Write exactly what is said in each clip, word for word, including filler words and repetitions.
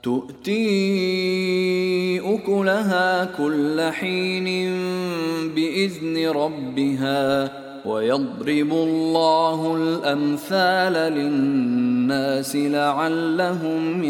تؤتي أكلها كل حين بإذن ربها ويضرب الله الأمثال للناس لعلهم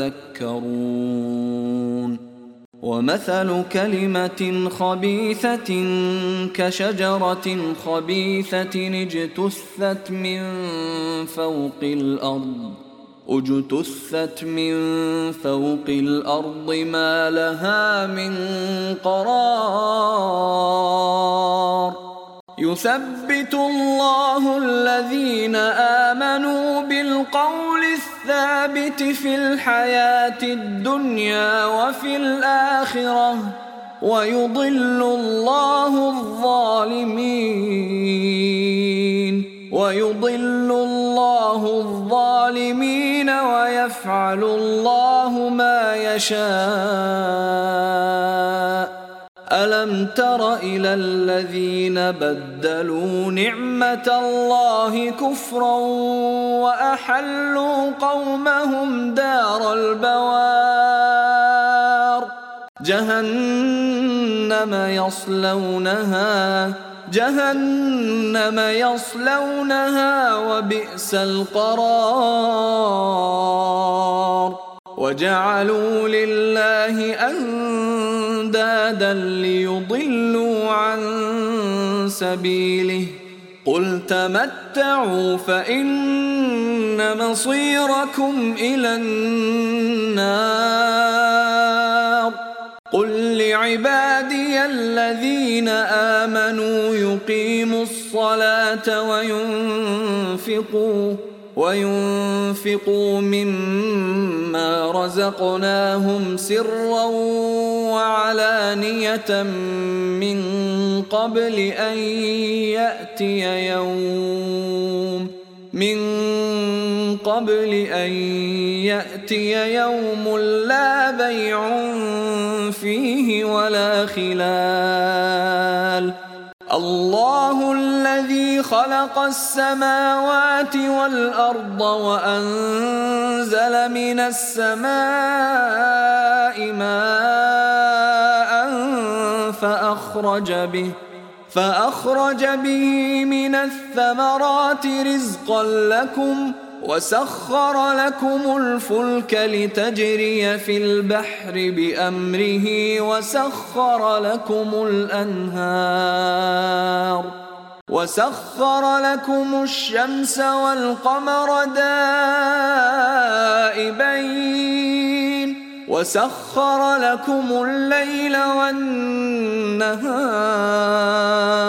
يتذكرون ومثل كلمة خبيثة كشجرة خبيثة اجتثت من فوق الأرض اجتثت من فوق الأرض ما لها من قرار يثبت الله الذين آمنوا بالقول الثابت في الحياة الدنيا وفي الآخرة ويضل الله الظالمين ويضل الله الظالمين ويفعل الله ما يشاء ألم تر إلى الذين بدلوا نعمة الله كفرا وأحلوا قومهم دار البوار جهنم يصلونها جهنم يصلونها وبئس القرار وجعلوا لله أندادا ليضلوا عن سبيله قل تمتعوا فإن مصيركم إلى النار قل لعبادي الذين آمنوا يقيموا الصلاة وينفقوا وينفقوا مما رزقناهم سرا وعلانية من قبل أن يأتي يوم من قبل أن يأتي يوم لا بيع فيه ولا خلال الله الذي خلق السماوات والأرض وأنزل من السماء ماء فأخرج به فأخرج به من الثمرات رزقا لكم وسخر لكم الفلك لتجري في البحر بأمره وسخر لكم الأنهار وسخر لكم الشمس والقمر دائبين وسخر لكم الليل والنهار